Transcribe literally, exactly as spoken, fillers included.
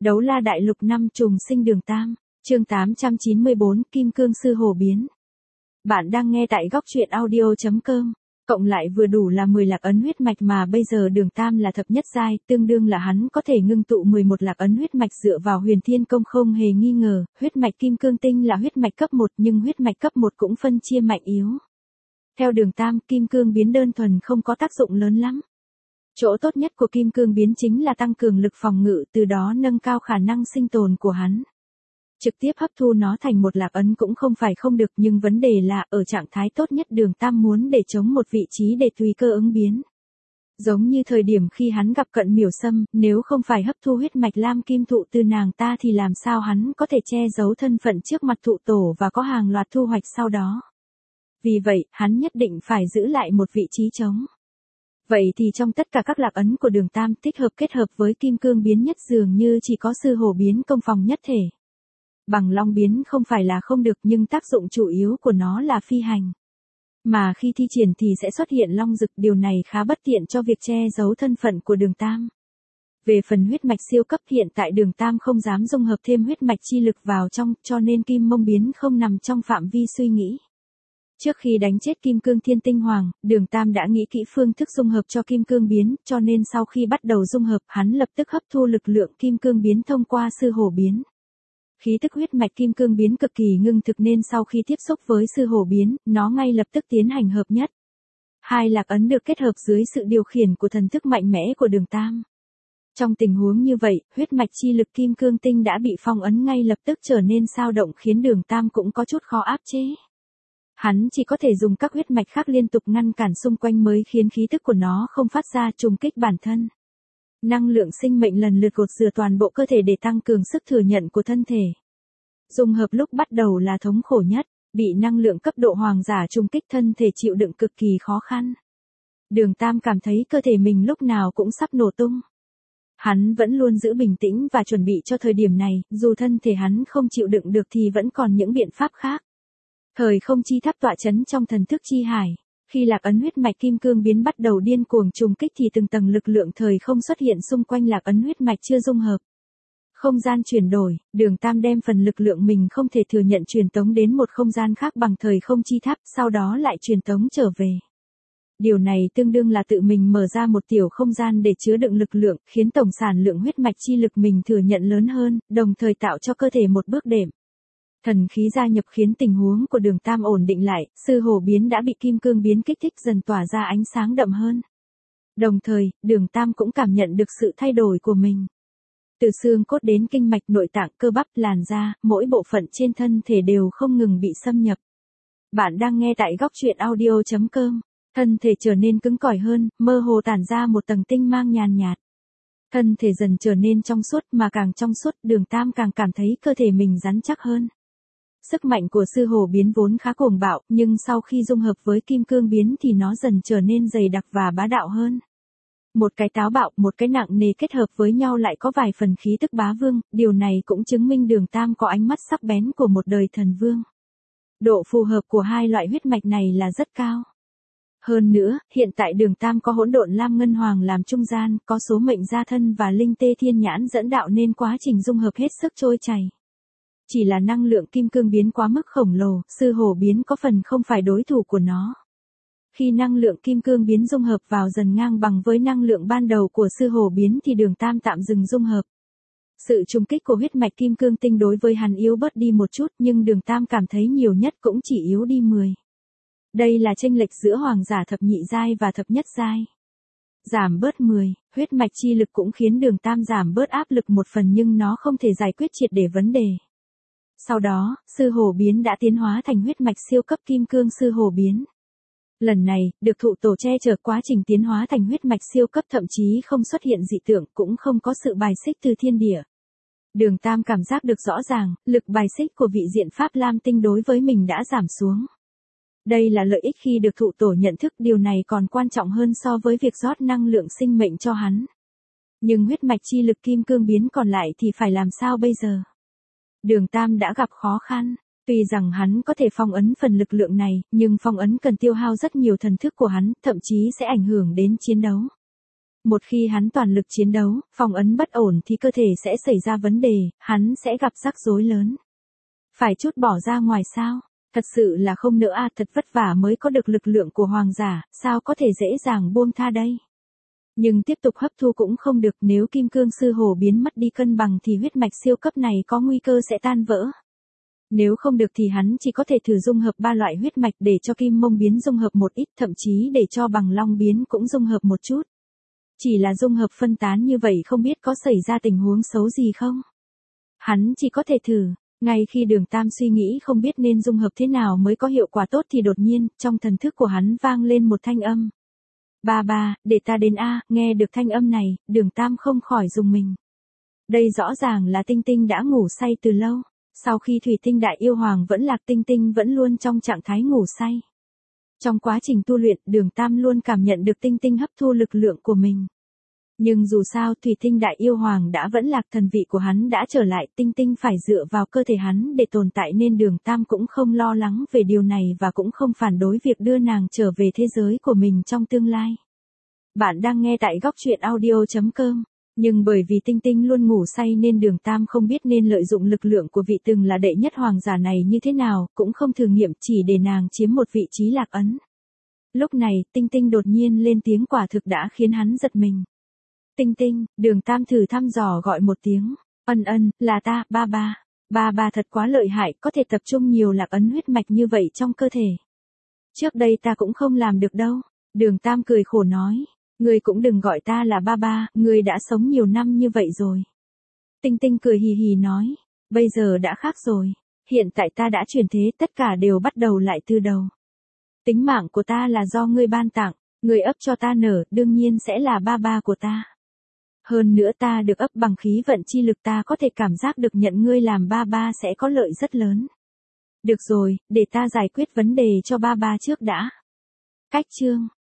Đấu la đại lục năm trùng sinh đường Tam, chương tám trăm chín mươi bốn Kim Cương Sư Hổ Biến. Bạn đang nghe tại góc truyện audio.com, cộng lại vừa đủ là mười lạc ấn huyết mạch mà bây giờ đường Tam là thập nhất giai, tương đương là hắn có thể ngưng tụ mười một lạc ấn huyết mạch dựa vào huyền thiên công không hề nghi ngờ, huyết mạch kim cương tinh là huyết mạch cấp một nhưng huyết mạch cấp một cũng phân chia mạnh yếu. Theo đường Tam, kim cương biến đơn thuần không có tác dụng lớn lắm. Chỗ tốt nhất của kim cương biến chính là tăng cường lực phòng ngự, từ đó nâng cao khả năng sinh tồn của hắn. Trực tiếp hấp thu nó thành một lạc ấn cũng không phải không được, nhưng vấn đề là ở trạng thái tốt nhất đường Tam muốn để chống một vị trí để tùy cơ ứng biến. Giống như thời điểm khi hắn gặp Cận Miểu Sâm, nếu không phải hấp thu huyết mạch lam kim thụ từ nàng ta thì làm sao hắn có thể che giấu thân phận trước mặt thụ tổ và có hàng loạt thu hoạch sau đó. Vì vậy, hắn nhất định phải giữ lại một vị trí trống. Vậy thì trong tất cả các lạc ấn của đường Tam, thích hợp kết hợp với kim cương biến nhất dường như chỉ có sư hổ biến công phòng nhất thể. Bằng long biến không phải là không được, nhưng tác dụng chủ yếu của nó là phi hành. Mà khi thi triển thì sẽ xuất hiện long dực, điều này khá bất tiện cho việc che giấu thân phận của đường Tam. Về phần huyết mạch siêu cấp, hiện tại đường Tam không dám dung hợp thêm huyết mạch chi lực vào trong, cho nên kim mông biến không nằm trong phạm vi suy nghĩ. Trước khi đánh chết Kim Cương Thiên Tinh Hoàng, đường Tam đã nghĩ kỹ phương thức dung hợp cho Kim Cương biến, cho nên sau khi bắt đầu dung hợp, hắn lập tức hấp thu lực lượng Kim Cương biến thông qua sư hổ biến. Khí tức huyết mạch Kim Cương biến cực kỳ ngưng thực nên sau khi tiếp xúc với sư hổ biến, nó ngay lập tức tiến hành hợp nhất. Hai lạc ấn được kết hợp dưới sự điều khiển của thần thức mạnh mẽ của đường Tam. Trong tình huống như vậy, huyết mạch chi lực Kim Cương tinh đã bị phong ấn ngay lập tức trở nên dao động, khiến đường Tam cũng có chút khó áp chế. Hắn chỉ có thể dùng các huyết mạch khác liên tục ngăn cản xung quanh mới khiến khí tức của nó không phát ra trùng kích bản thân. Năng lượng sinh mệnh lần lượt gột rửa toàn bộ cơ thể để tăng cường sức thừa nhận của thân thể. Dung hợp lúc bắt đầu là thống khổ nhất, bị năng lượng cấp độ hoàng giả trùng kích thân thể chịu đựng cực kỳ khó khăn. Đường Tam cảm thấy cơ thể mình lúc nào cũng sắp nổ tung. Hắn vẫn luôn giữ bình tĩnh và chuẩn bị cho thời điểm này, dù thân thể hắn không chịu đựng được thì vẫn còn những biện pháp khác. Thời không chi tháp tọa chấn trong thần thức chi hải, khi lạc ấn huyết mạch kim cương biến bắt đầu điên cuồng trùng kích thì từng tầng lực lượng thời không xuất hiện xung quanh lạc ấn huyết mạch chưa dung hợp. Không gian chuyển đổi, đường Tam đem phần lực lượng mình không thể thừa nhận truyền tống đến một không gian khác bằng thời không chi tháp, sau đó lại truyền tống trở về. Điều này tương đương là tự mình mở ra một tiểu không gian để chứa đựng lực lượng, khiến tổng sản lượng huyết mạch chi lực mình thừa nhận lớn hơn, đồng thời tạo cho cơ thể một bước đệm. Thần khí gia nhập khiến tình huống của đường Tam ổn định lại, sư hổ biến đã bị kim cương biến kích thích dần tỏa ra ánh sáng đậm hơn. Đồng thời, đường Tam cũng cảm nhận được sự thay đổi của mình. Từ xương cốt đến kinh mạch, nội tạng, cơ bắp, làn da, mỗi bộ phận trên thân thể đều không ngừng bị xâm nhập. Bạn đang nghe tại góc truyện audio.com, thân thể trở nên cứng cỏi hơn, mơ hồ tản ra một tầng tinh mang nhàn nhạt. Thân thể dần trở nên trong suốt, mà càng trong suốt, đường Tam càng cảm thấy cơ thể mình rắn chắc hơn. Sức mạnh của sư hổ biến vốn khá cuồng bạo, nhưng sau khi dung hợp với kim cương biến thì nó dần trở nên dày đặc và bá đạo hơn. Một cái táo bạo, một cái nặng nề kết hợp với nhau lại có vài phần khí tức bá vương, điều này cũng chứng minh đường Tam có ánh mắt sắc bén của một đời thần vương. Độ phù hợp của hai loại huyết mạch này là rất cao. Hơn nữa, hiện tại đường Tam có hỗn độn lam ngân hoàng làm trung gian, có số mệnh gia thân và linh tê thiên nhãn dẫn đạo nên quá trình dung hợp hết sức trôi chảy. Chỉ là năng lượng kim cương biến quá mức khổng lồ, sư hổ biến có phần không phải đối thủ của nó. Khi năng lượng kim cương biến dung hợp vào dần ngang bằng với năng lượng ban đầu của sư hổ biến thì đường Tam tạm dừng dung hợp. Sự trùng kích của huyết mạch kim cương tinh đối với hắn yếu bớt đi một chút, nhưng đường Tam cảm thấy nhiều nhất cũng chỉ yếu đi mười. Đây là chênh lệch giữa hoàng giả thập nhị giai và thập nhất giai. Giảm bớt mười, huyết mạch chi lực cũng khiến đường Tam giảm bớt áp lực một phần, nhưng nó không thể giải quyết triệt để vấn đề. Sau đó, sư hổ biến đã tiến hóa thành huyết mạch siêu cấp kim cương sư hổ biến. Lần này, được thụ tổ che chở, quá trình tiến hóa thành huyết mạch siêu cấp thậm chí không xuất hiện dị tượng, cũng không có sự bài xích từ thiên địa. Đường Tam cảm giác được rõ ràng, lực bài xích của vị diện Pháp Lam tinh đối với mình đã giảm xuống. Đây là lợi ích khi được thụ tổ nhận thức, điều này còn quan trọng hơn so với việc rót năng lượng sinh mệnh cho hắn. Nhưng huyết mạch chi lực kim cương biến còn lại thì phải làm sao bây giờ? Đường Tam đã gặp khó khăn, tuy rằng hắn có thể phong ấn phần lực lượng này, nhưng phong ấn cần tiêu hao rất nhiều thần thức của hắn, thậm chí sẽ ảnh hưởng đến chiến đấu. Một khi hắn toàn lực chiến đấu, phong ấn bất ổn thì cơ thể sẽ xảy ra vấn đề, hắn sẽ gặp rắc rối lớn. Phải trút bỏ ra ngoài sao? Thật sự là không nữa à, thật vất vả mới có được lực lượng của hoàng giả, sao có thể dễ dàng buông tha đây? Nhưng tiếp tục hấp thu cũng không được, nếu kim cương sư hổ biến mất đi cân bằng thì huyết mạch siêu cấp này có nguy cơ sẽ tan vỡ. Nếu không được thì hắn chỉ có thể thử dung hợp ba loại huyết mạch để cho kim mông biến dung hợp một ít, thậm chí để cho bằng long biến cũng dung hợp một chút. Chỉ là dung hợp phân tán như vậy không biết có xảy ra tình huống xấu gì không? Hắn chỉ có thể thử. Ngay khi Đường Tam suy nghĩ không biết nên dung hợp thế nào mới có hiệu quả tốt thì đột nhiên, trong thần thức của hắn vang lên một thanh âm. Ba ba, để ta đến a. Nghe được thanh âm này, Đường Tam không khỏi rùng mình. Đây rõ ràng là Tinh Tinh đã ngủ say từ lâu. Sau khi Thủy Tinh Đại Yêu Hoàng vẫn lạc, Tinh Tinh vẫn luôn trong trạng thái ngủ say. Trong quá trình tu luyện, Đường Tam luôn cảm nhận được Tinh Tinh hấp thu lực lượng của mình. Nhưng dù sao Thủy Tinh Đại Yêu Hoàng đã vẫn lạc, thần vị của hắn đã trở lại, Tinh Tinh phải dựa vào cơ thể hắn để tồn tại nên Đường Tam cũng không lo lắng về điều này và cũng không phản đối việc đưa nàng trở về thế giới của mình trong tương lai. Bạn đang nghe tại góc truyện audio chấm com. Nhưng bởi vì Tinh Tinh luôn ngủ say nên Đường Tam không biết nên lợi dụng lực lượng của vị từng là đệ nhất hoàng giả này như thế nào, cũng không thử nghiệm, chỉ để nàng chiếm một vị trí lạc ấn. Lúc này, Tinh Tinh đột nhiên lên tiếng quả thực đã khiến hắn giật mình. Tinh Tinh, Đường Tam thử thăm dò gọi một tiếng. Ân ân, là ta, ba ba. Ba ba thật quá lợi hại, có thể tập trung nhiều lạc ấn huyết mạch như vậy trong cơ thể. Trước đây ta cũng không làm được đâu. Đường Tam cười khổ nói. Ngươi cũng đừng gọi ta là ba ba, ngươi đã sống nhiều năm như vậy rồi. Tinh Tinh cười hì hì nói. Bây giờ đã khác rồi. Hiện tại ta đã chuyển thế, tất cả đều bắt đầu lại từ đầu. Tính mạng của ta là do ngươi ban tặng, ngươi ấp cho ta nở, đương nhiên sẽ là ba ba của ta. Hơn nữa ta được ấp bằng khí vận chi lực, ta có thể cảm giác được nhận ngươi làm ba ba sẽ có lợi rất lớn. Được rồi, để ta giải quyết vấn đề cho ba ba trước đã. Cách chương